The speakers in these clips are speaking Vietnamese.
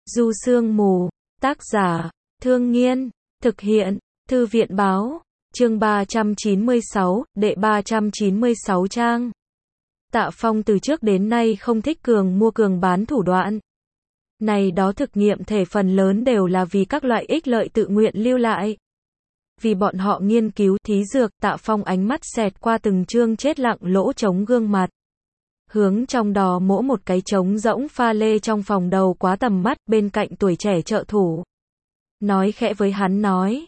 Du Sương Mù, tác giả, Thương Nghiên, thực hiện, Thư viện Báo, chương 396, đệ 396 trang. Tạ Phong từ trước đến nay không thích cường mua cường bán thủ đoạn. Này đó thực nghiệm thể phần lớn đều là vì các loại ích lợi tự nguyện lưu lại. Vì bọn họ nghiên cứu thí dược, Tạ Phong ánh mắt xẹt qua từng chương chết lặng lỗ trống gương mặt. Hướng trong đó mỗ một cái trống rỗng pha lê trong phòng đầu quá tầm mắt, bên cạnh tuổi trẻ trợ thủ. Nói khẽ với hắn nói.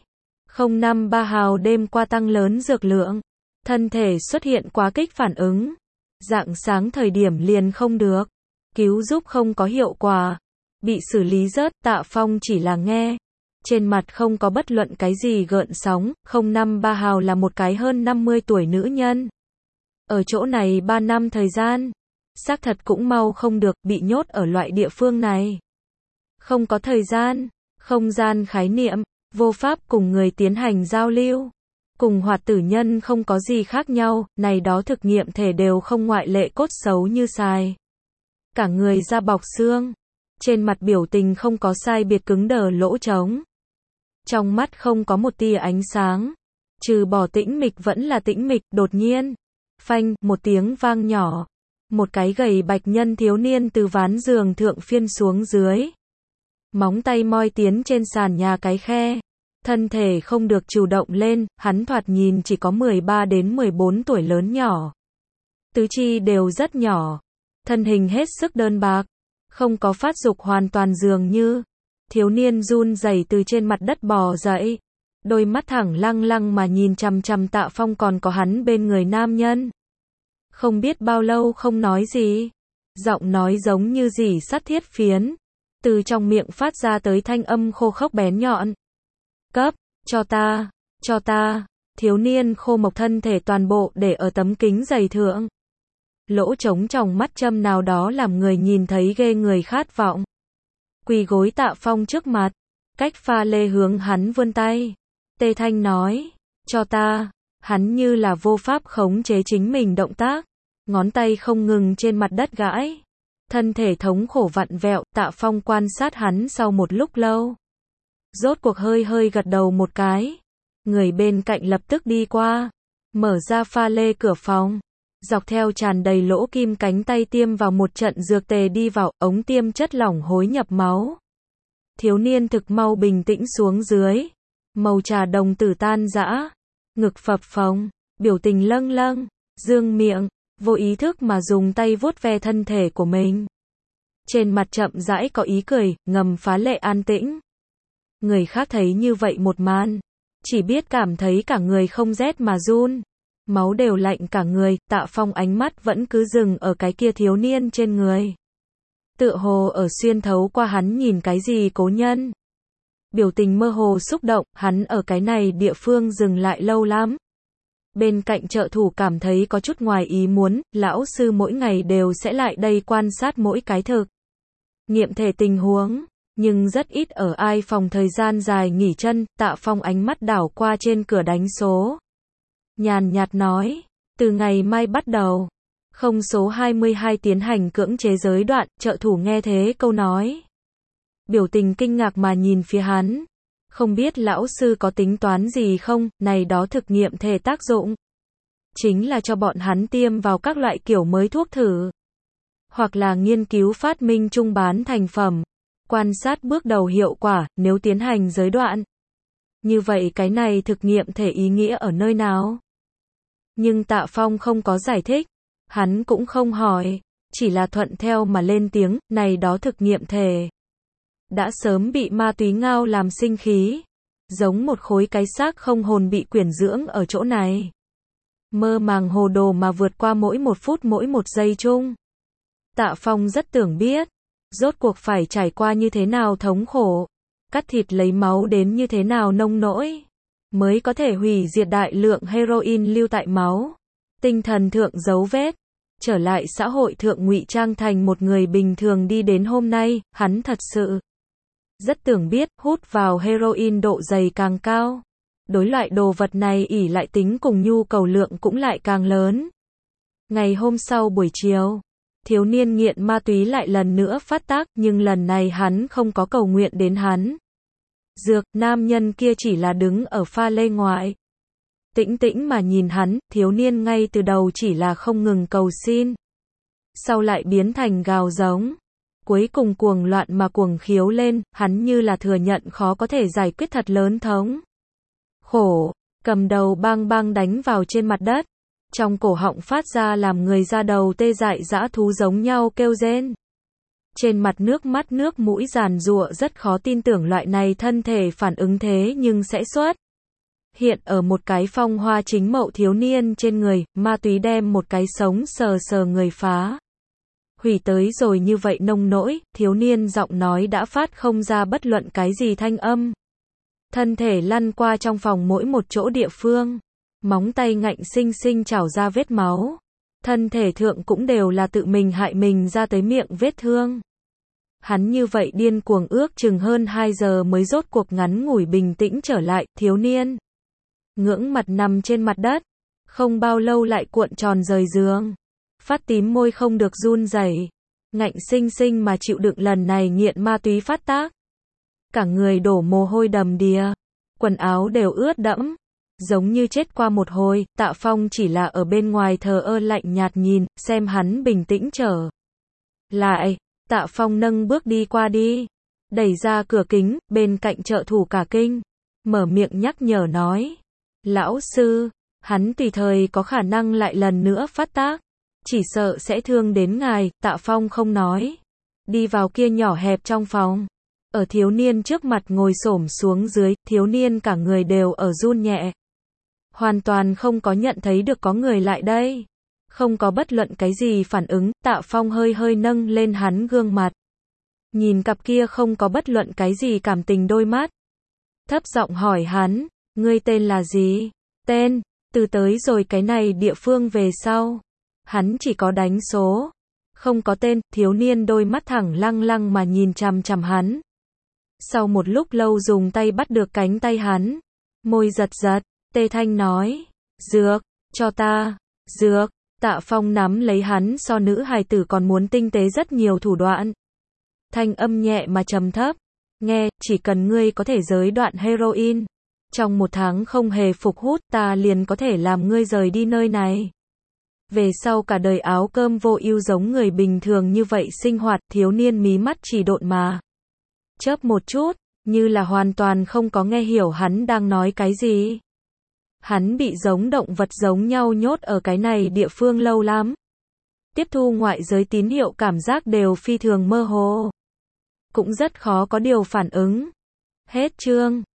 053 hào đêm qua tăng lớn dược lượng. Thân thể xuất hiện quá kích phản ứng. Rạng sáng thời điểm liền không được. Cứu giúp không có hiệu quả. Bị xử lý rớt, Tạ Phong chỉ là nghe. Trên mặt không có bất luận cái gì gợn sóng. 053 hào là một cái hơn 50 tuổi nữ nhân. Ở chỗ này 3 năm thời gian. Xác thật cũng mau không được, bị nhốt ở loại địa phương này. Không có thời gian, không gian khái niệm, vô pháp cùng người tiến hành giao lưu. Cùng hoạt tử nhân không có gì khác nhau, này đó thực nghiệm thể đều không ngoại lệ, cốt xấu như xài. Cả người da bọc xương. Trên mặt biểu tình không có sai biệt, cứng đờ lỗ trống. Trong mắt không có một tia ánh sáng. Trừ bỏ tĩnh mịch vẫn là tĩnh mịch, đột nhiên. Phanh, một tiếng vang nhỏ. Một cái gầy bạch nhân thiếu niên từ ván giường thượng phiên xuống dưới. Móng tay moi tiến trên sàn nhà cái khe. Thân thể không được chủ động lên, hắn thoạt nhìn chỉ có 13 đến 14 tuổi lớn nhỏ. Tứ chi đều rất nhỏ. Thân hình hết sức đơn bạc. Không có phát dục hoàn toàn dường như. Thiếu niên run rẩy từ trên mặt đất bò dậy. Đôi mắt thẳng lăng lăng mà nhìn chằm chằm Tạ Phong còn có hắn bên người nam nhân. Không biết bao lâu không nói gì. Giọng nói giống như rỉ sắt thiết phiến. Từ trong miệng phát ra tới thanh âm khô khốc bén nhọn. Cấp, cho ta. Thiếu niên khô mộc thân thể toàn bộ để ở tấm kính dày thượng. Lỗ trống trong mắt châm nào đó làm người nhìn thấy ghê người khát vọng. Quỳ gối Tạ Phong trước mặt. Cách pha lê hướng hắn vươn tay. Tê Thanh nói, cho ta. Hắn như là vô pháp khống chế chính mình động tác. Ngón tay không ngừng trên mặt đất gãi. Thân thể thống khổ vặn vẹo, Tạ Phong quan sát hắn sau một lúc lâu. Rốt cuộc hơi gật đầu một cái. Người bên cạnh lập tức đi qua. Mở ra pha lê cửa phòng. Dọc theo tràn đầy lỗ kim cánh tay tiêm vào một trận dược tề đi vào, ống tiêm chất lỏng hối nhập máu. Thiếu niên thực mau bình tĩnh xuống dưới. Màu trà đồng tử tan rã. Ngực phập phồng, biểu tình lâng lâng, dương miệng, vô ý thức mà dùng tay vuốt ve thân thể của mình. Trên mặt chậm rãi có ý cười, ngầm phá lệ an tĩnh. Người khác thấy như vậy một màn, chỉ biết cảm thấy cả người không rét mà run. Máu đều lạnh cả người, Tạ Phong ánh mắt vẫn cứ dừng ở cái kia thiếu niên trên người. Tựa hồ ở xuyên thấu qua hắn nhìn cái gì cố nhân. Biểu tình mơ hồ xúc động, hắn ở cái này địa phương dừng lại lâu lắm. Bên cạnh trợ thủ cảm thấy có chút ngoài ý muốn, lão sư mỗi ngày đều sẽ lại đây quan sát mỗi cái thực nghiệm thể tình huống, nhưng rất ít ở ai phòng thời gian dài nghỉ chân. Tạ Phong ánh mắt đảo qua trên cửa đánh số. Nhàn nhạt nói, từ ngày mai bắt đầu, không số 22 tiến hành cưỡng chế giới đoạn. Trợ thủ nghe thế câu nói. Biểu tình kinh ngạc mà nhìn phía hắn. Không biết lão sư có tính toán gì không, này đó thực nghiệm thể tác dụng. Chính là cho bọn hắn tiêm vào các loại kiểu mới thuốc thử. Hoặc là nghiên cứu phát minh trung bán thành phẩm. Quan sát bước đầu hiệu quả, nếu tiến hành giới đoạn. Như vậy cái này thực nghiệm thể ý nghĩa ở nơi nào? Nhưng Tạ Phong không có giải thích. Hắn cũng không hỏi. Chỉ là thuận theo mà lên tiếng, này đó thực nghiệm thể. Đã sớm bị ma túy ngao làm sinh khí. Giống một khối cái xác không hồn bị quyển dưỡng ở chỗ này. Mơ màng hồ đồ mà vượt qua mỗi một phút mỗi một giây chung. Tạ Phong rất tưởng biết. Rốt cuộc phải trải qua như thế nào thống khổ. Cắt thịt lấy máu đến như thế nào nông nỗi. Mới có thể hủy diệt đại lượng heroin lưu tại máu. Tinh thần thượng dấu vết. Trở lại xã hội thượng ngụy trang thành một người bình thường đi đến hôm nay, hắn thật sự rất tưởng biết, hút vào heroin độ dày càng cao. Đối loại đồ vật này ỷ lại tính cùng nhu cầu lượng cũng lại càng lớn. Ngày hôm sau buổi chiều, thiếu niên nghiện ma túy lại lần nữa phát tác, nhưng lần này hắn không có cầu nguyện đến hắn. Dược, nam nhân kia chỉ là đứng ở pha lê ngoại. Tĩnh tĩnh mà nhìn hắn, thiếu niên ngay từ đầu chỉ là không ngừng cầu xin. Sau lại biến thành gào giống. Cuối cùng cuồng loạn mà cuồng khiếu lên, hắn như là thừa nhận khó có thể giải quyết thật lớn thống. Khổ, cầm đầu bang bang đánh vào trên mặt đất. Trong cổ họng phát ra làm người da đầu tê dại dã thú giống nhau kêu rên. Trên mặt nước mắt nước mũi giàn giụa rất khó tin tưởng loại này thân thể phản ứng thế nhưng sẽ xuất hiện ở một cái phong hoa chính mậu thiếu niên trên người, ma túy đem một cái sống sờ sờ người phá hủy tới rồi như vậy nông nỗi, thiếu niên giọng nói đã phát không ra bất luận cái gì thanh âm. Thân thể lăn qua trong phòng mỗi một chỗ địa phương, móng tay ngạnh xinh xinh trào ra vết máu. Thân thể thượng cũng đều là tự mình hại mình ra tới miệng vết thương. Hắn như vậy điên cuồng ước chừng hơn 2 giờ mới rốt cuộc ngắn ngủi bình tĩnh trở lại, thiếu niên ngưỡng mặt nằm trên mặt đất, không bao lâu lại cuộn tròn rời giường. Phát tím môi không được run rẩy, ngạnh xinh xinh mà chịu đựng lần này nghiện ma túy phát tác. Cả người đổ mồ hôi đầm đìa, quần áo đều ướt đẫm, giống như chết qua một hồi. Tạ Phong chỉ là ở bên ngoài thờ ơ lạnh nhạt nhìn, xem hắn bình tĩnh trở lại. Tạ Phong nâng bước đi qua đi, đẩy ra cửa kính, bên cạnh trợ thủ cả kinh, mở miệng nhắc nhở nói. Lão sư, hắn tùy thời có khả năng lại lần nữa phát tác. Chỉ sợ sẽ thương đến ngài. Tạ Phong không nói. Đi vào kia nhỏ hẹp trong phòng. Ở thiếu niên trước mặt ngồi xổm xuống dưới, thiếu niên cả người đều ở run nhẹ. Hoàn toàn không có nhận thấy được có người lại đây. Không có bất luận cái gì phản ứng, Tạ Phong hơi hơi nâng lên hắn gương mặt. Nhìn cặp kia không có bất luận cái gì cảm tình đôi mắt. Thấp giọng hỏi hắn, ngươi tên là gì? Tên, từ tới rồi cái này địa phương về sau. Hắn chỉ có đánh số. Không có tên, thiếu niên đôi mắt thẳng lăng lăng mà nhìn chằm chằm hắn. Sau một lúc lâu dùng tay bắt được cánh tay hắn. Môi giật giật, tê thanh nói. Dược, cho ta. Dược. Tạ Phong nắm lấy hắn so nữ hài tử còn muốn tinh tế rất nhiều thủ đoạn. Thanh âm nhẹ mà trầm thấp. Nghe, chỉ cần ngươi có thể giới đoạn heroin. Trong 1 tháng không hề phục hút, ta liền có thể làm ngươi rời đi nơi này. Về sau cả đời áo cơm vô ưu giống người bình thường như vậy sinh hoạt. Thiếu niên mí mắt chỉ độn mà chớp một chút, như là hoàn toàn không có nghe hiểu hắn đang nói cái gì. Hắn bị giống động vật giống nhau nhốt ở cái này địa phương lâu lắm. Tiếp thu ngoại giới tín hiệu cảm giác đều phi thường mơ hồ. Cũng rất khó có điều phản ứng. Hết chương.